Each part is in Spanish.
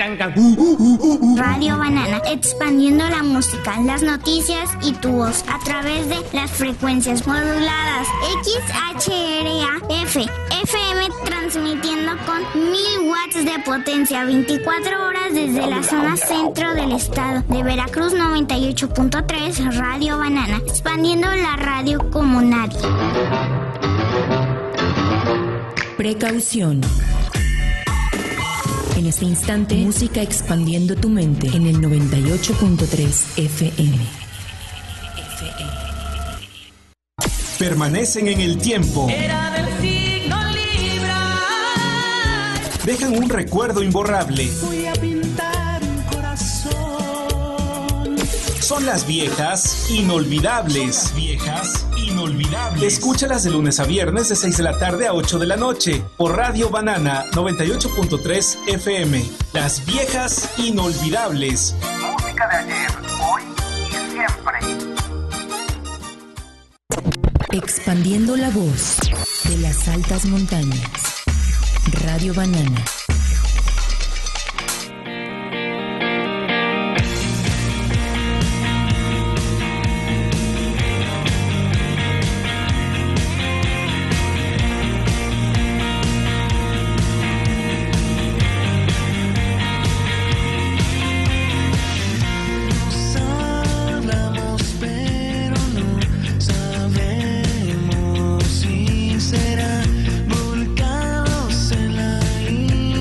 Radio Banana, expandiendo la música, las noticias y tu voz a través de las frecuencias moduladas XHRA-F, FM, transmitiendo con 1000 watts de potencia, 24 horas desde la zona centro del estado de Veracruz. 98.3 Radio Banana, expandiendo la radio como nadie. Precaución. En este instante, música expandiendo tu mente en el 98.3 FM. Permanecen en el tiempo. Era del signo Libra. Dejan un recuerdo imborrable. Voy a pintar un corazón. Son las viejas inolvidables. Escúchalas de lunes a viernes de 6 de la tarde a 8 de la noche por Radio Banana 98.3 FM. Las viejas inolvidables. Música de ayer, hoy y siempre. Expandiendo la voz de las altas montañas. Radio Banana. Será volcados en la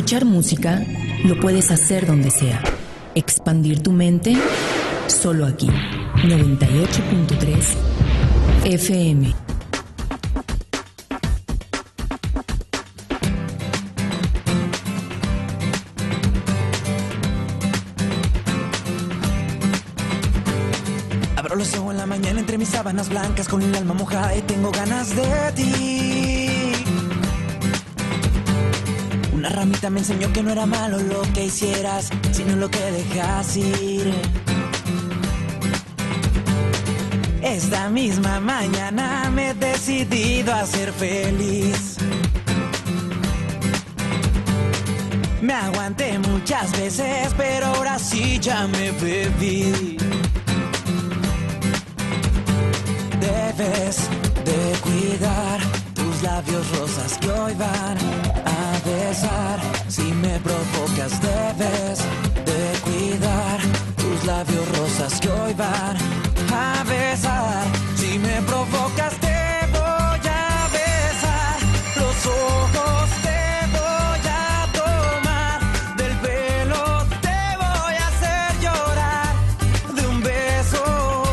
Escuchar música lo puedes hacer donde sea. Expandir tu mente solo aquí. 98.3 FM. Abro los ojos en la mañana entre mis sábanas blancas con el alma mojada y tengo ganas de ti. Una ramita me enseñó que no era malo lo que hicieras, sino lo que dejas ir. Esta misma mañana me he decidido a ser feliz. Me aguanté muchas veces, pero ahora sí ya me bebí. Debes de cuidar tus labios rosas que hoy van a besar. Si me provocas, debes de cuidar tus labios rosas que hoy van a besar. Si me provocas, te voy a besar. Los ojos te voy a tomar, del pelo te voy a hacer llorar. De un beso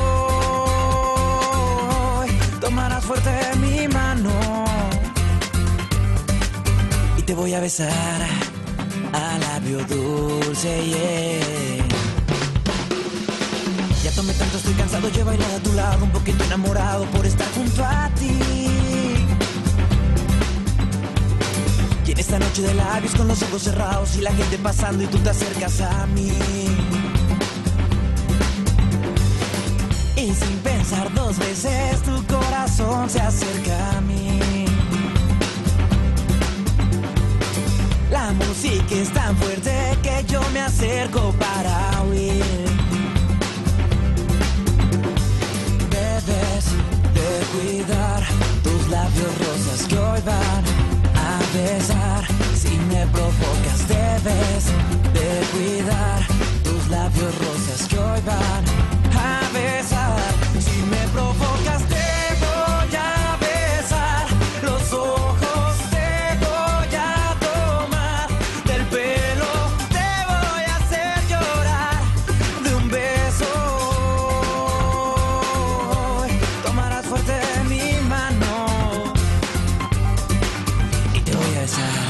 tomarás fuerte mi mano y te voy a besar a labio dulce, yeah. Ya tomé tanto, estoy cansado, yo he bailado a tu lado, un poquito enamorado por estar junto a ti. Y en esta noche de labios con los ojos cerrados y la gente pasando y tú te acercas a mí. Y sin pensar dos veces tu corazón se acerca a mí. La música es tan fuerte que yo me acerco para huir. Debes de cuidar tus labios rosas que hoy van a besar. Si me provocas, debes de cuidar tus labios rosas que hoy van a besar. Si me provocas, te voy a besar. Los ojos te voy a tomar, del pelo te voy a hacer llorar. De un beso tomarás fuerte mi mano y te voy a besar.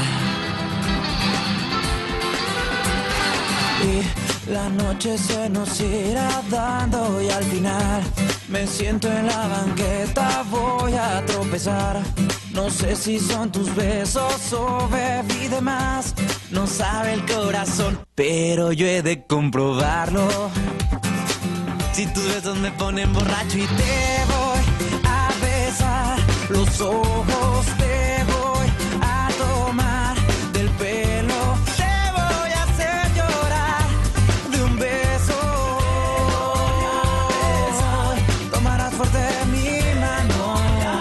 Y la noche se nos irá dando y al final me siento en la banqueta, voy a tropezar. No sé si son tus besos o bebí de más, no sabe el corazón, pero yo he de comprobarlo. Si tus besos me ponen borracho y te voy a besar, los ojos te voy a tomar, del pelo te voy a hacer llorar. De un beso tomarás fuerte mi mano.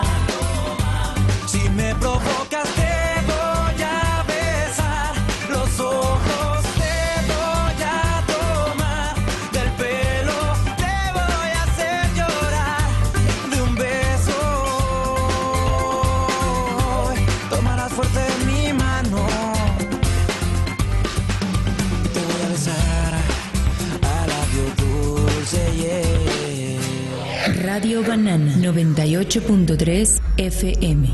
Si me provocas, te voy a besar. Los ojos te voy a tomar, del pelo te voy a hacer llorar. De un beso tomarás fuerte mi mano. Te voy a besar a labio dulce, yeah. Radio Banana 98.3 FM.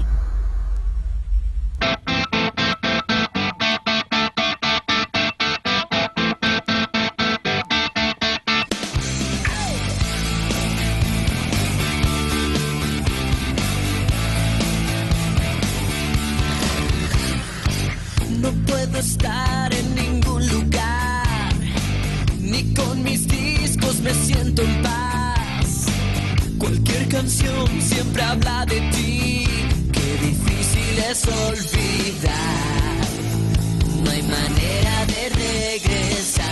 No puedo estar en ningún lugar, ni con mis discos me siento en paz. Cualquier canción siempre habla de ti, qué difícil es olvidar. No hay manera de regresar.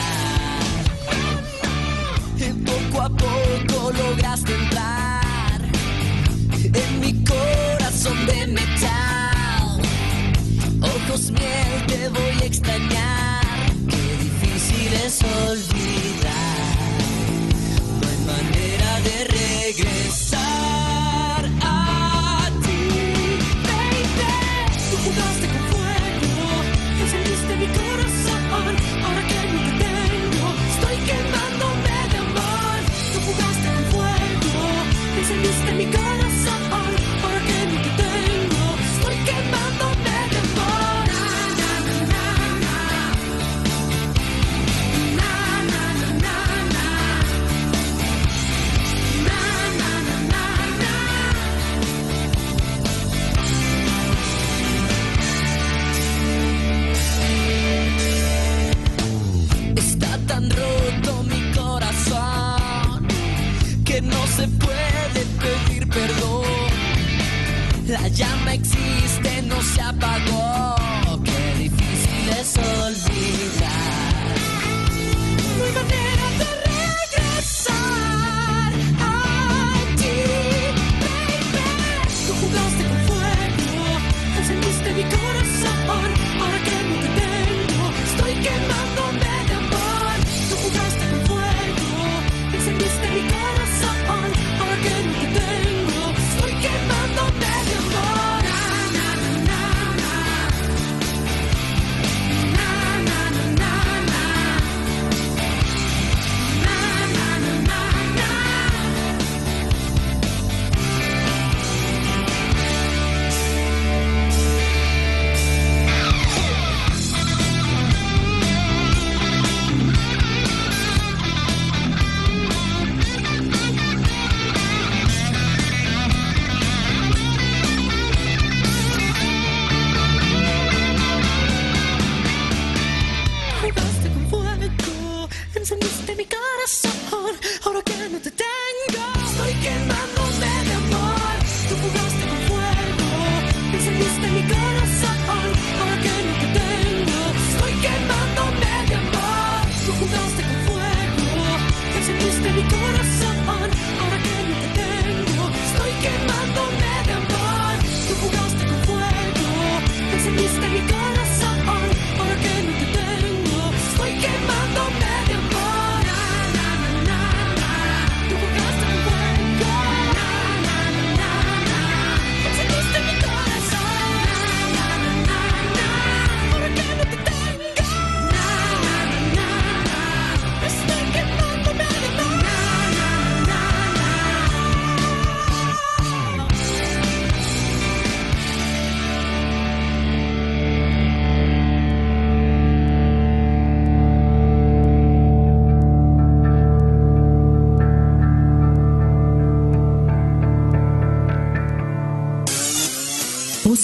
Y poco a poco lograste entrar en mi corazón de metal. Ojos miel, te voy a extrañar. Qué difícil es olvidar. No hay manera de regresar a ti, baby. Tú jugaste con fuego, encendiste mi corazón.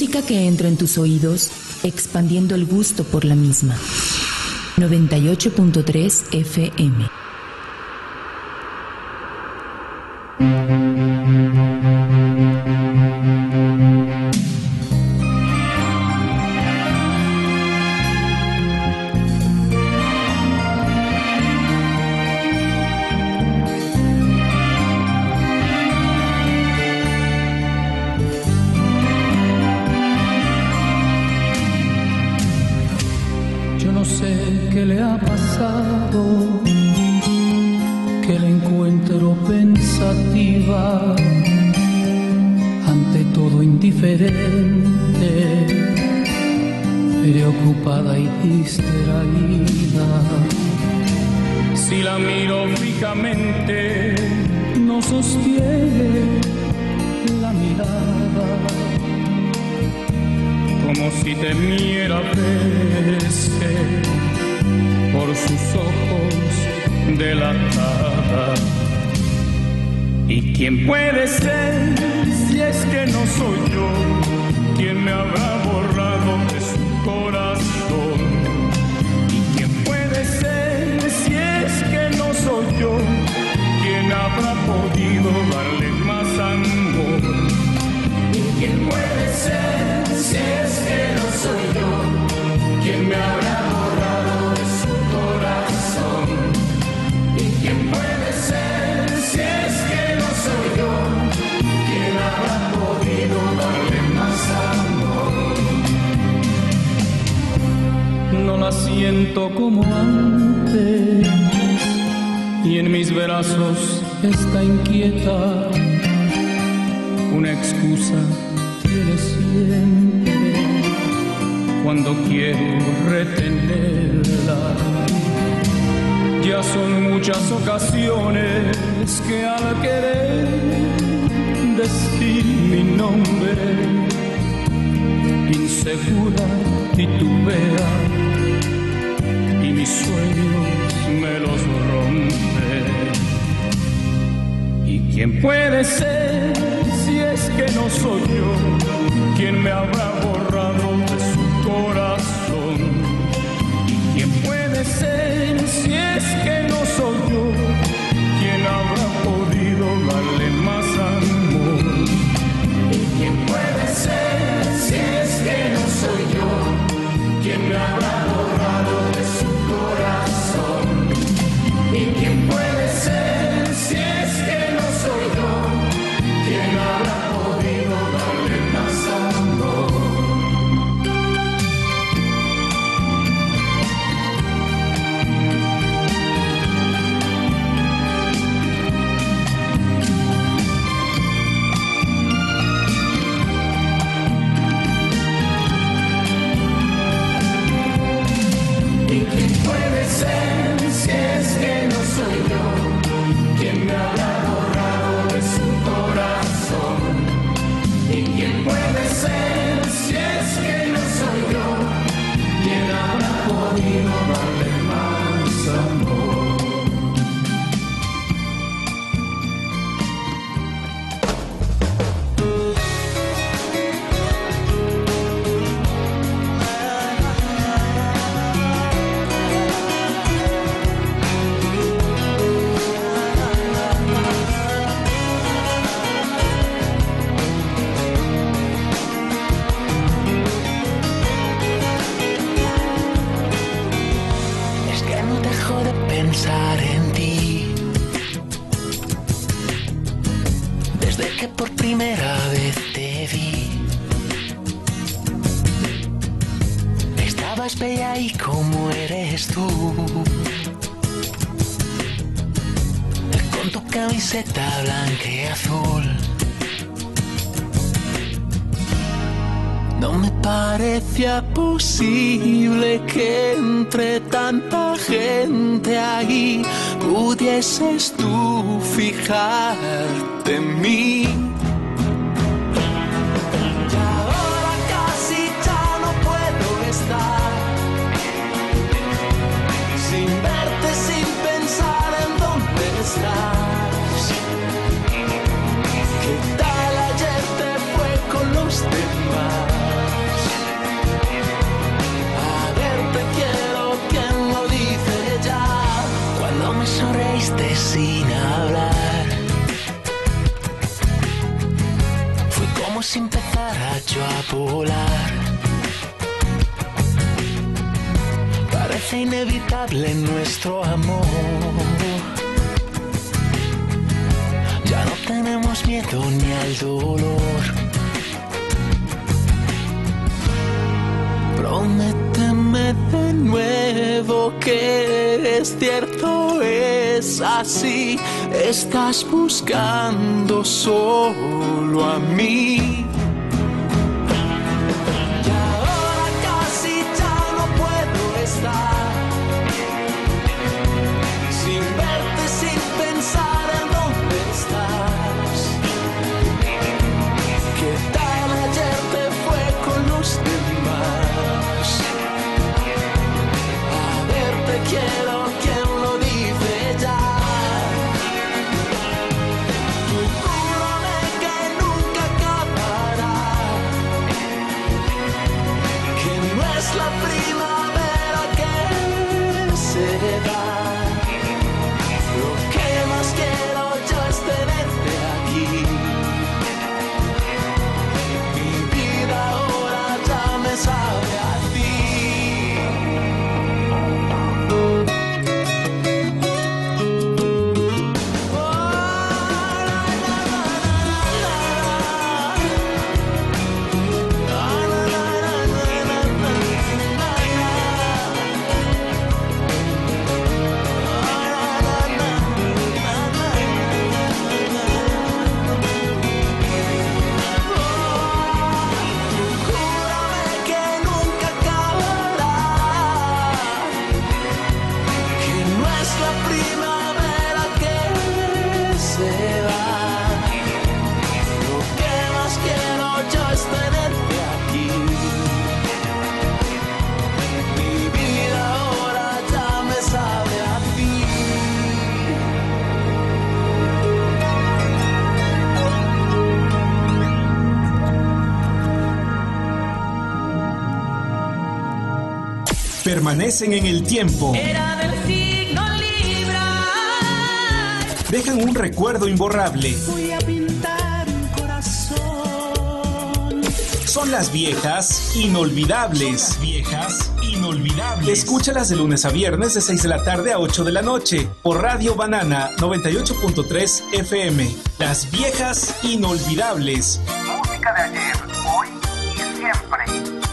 Música que entra en tus oídos, expandiendo el gusto por la misma. 98.3 FM. Preocupada y distraída. Si la miro fijamente, no sostiene la mirada, como si temiera verse por sus ojos delatada. ¿Y quién puede ser si es que no soy yo? ¿Quién me habrá borrado de su corazón? ¿Y quién puede ser si es que no soy yo? ¿Quién habrá podido darle más amor? ¿Y quién puede ser si es que no soy yo? ¿Quién me habrá borrado de su corazón? ¿Y quién puede ser si es que no soy yo? ¿Quién habrá podido darle más amor? No la siento como antes y en mis brazos está inquieta. Una excusa tiene siempre cuando quiero retenerla. Ya son muchas ocasiones que al querer decir mi nombre, insegura titubea y mis sueños me los rompe. ¿Y quién puede ser si es que no soy yo? ¿Quién me habrá borrado de su corazón? ¿Y quién puede ser si es que no soy yo? ¿Quién habrá podido darle más amor? ¿Y quién puede ser si es que no soy yo? ¿Quién me habrá borrado de su corazón? ¿Y quién puede ser si es que no soy yo? ¿Quién habrá podido darle más amor? ¿Y quién puede ser si es que no soy yo? ¿Quién me habrá borrado de su corazón? ¿Y quién puede ser si es que no soy yo? ¿Quién habrá podido darle más amor? Pensar en ti desde que por primera vez te vi. Estabas bella y como eres tú, con tu camiseta blanca y azul. No me parecía posible que entre tanta gente allí pudieses tú fijarte en mí. Y ahora casi ya no puedo estar sin verte, sin pensar en dónde estás. ¿Qué tal ayer te fue con los demás? volar. Parece inevitable nuestro amor. Ya no tenemos miedo ni al dolor. Prométeme de nuevo que es cierto, es así. Estás buscando solo a mí. Y ahora casi ya no puedo estar sin verte, sin pensar en dónde estás. ¿Qué tal ayer te fue con los demás? A ver, te quiero, ¿quién lo dice ya? Júrame que nunca acabará, que no es la primavera que se da. Lo que más quiero yo es tenerte aquí. Mi vida ahora ya me sabe a ti. Júrame que nunca acabará, que no es la primavera que se va. Lo que más quiero yo es tenerte aquí. Mi vida ahora ya me sabe a ti. Permanecen en el tiempo. Era del signo Libra. Dejan un recuerdo imborrable. Voy a pintar un corazón. Son las viejas inolvidables. Escúchalas de lunes a viernes de 6 de la tarde a 8 de la noche por Radio Banana 98.3 FM. Las viejas inolvidables. Música de ayer, hoy y siempre.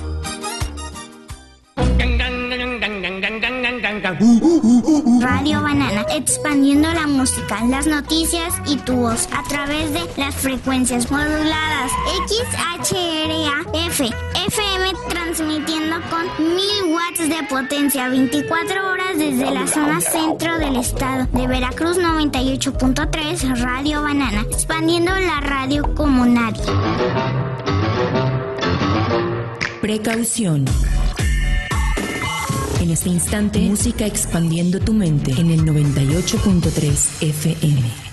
Radio Banana, expandiendo la música, las noticias y tu voz a través de las frecuencias moduladas XHRA-F, FM, transmitiendo con 1000 watts de potencia 24 horas desde la zona centro del estado de Veracruz. 98.3 Radio Banana, expandiendo la radio como nadie. Precaución. En este instante, música expandiendo tu mente en el 98.3 FM.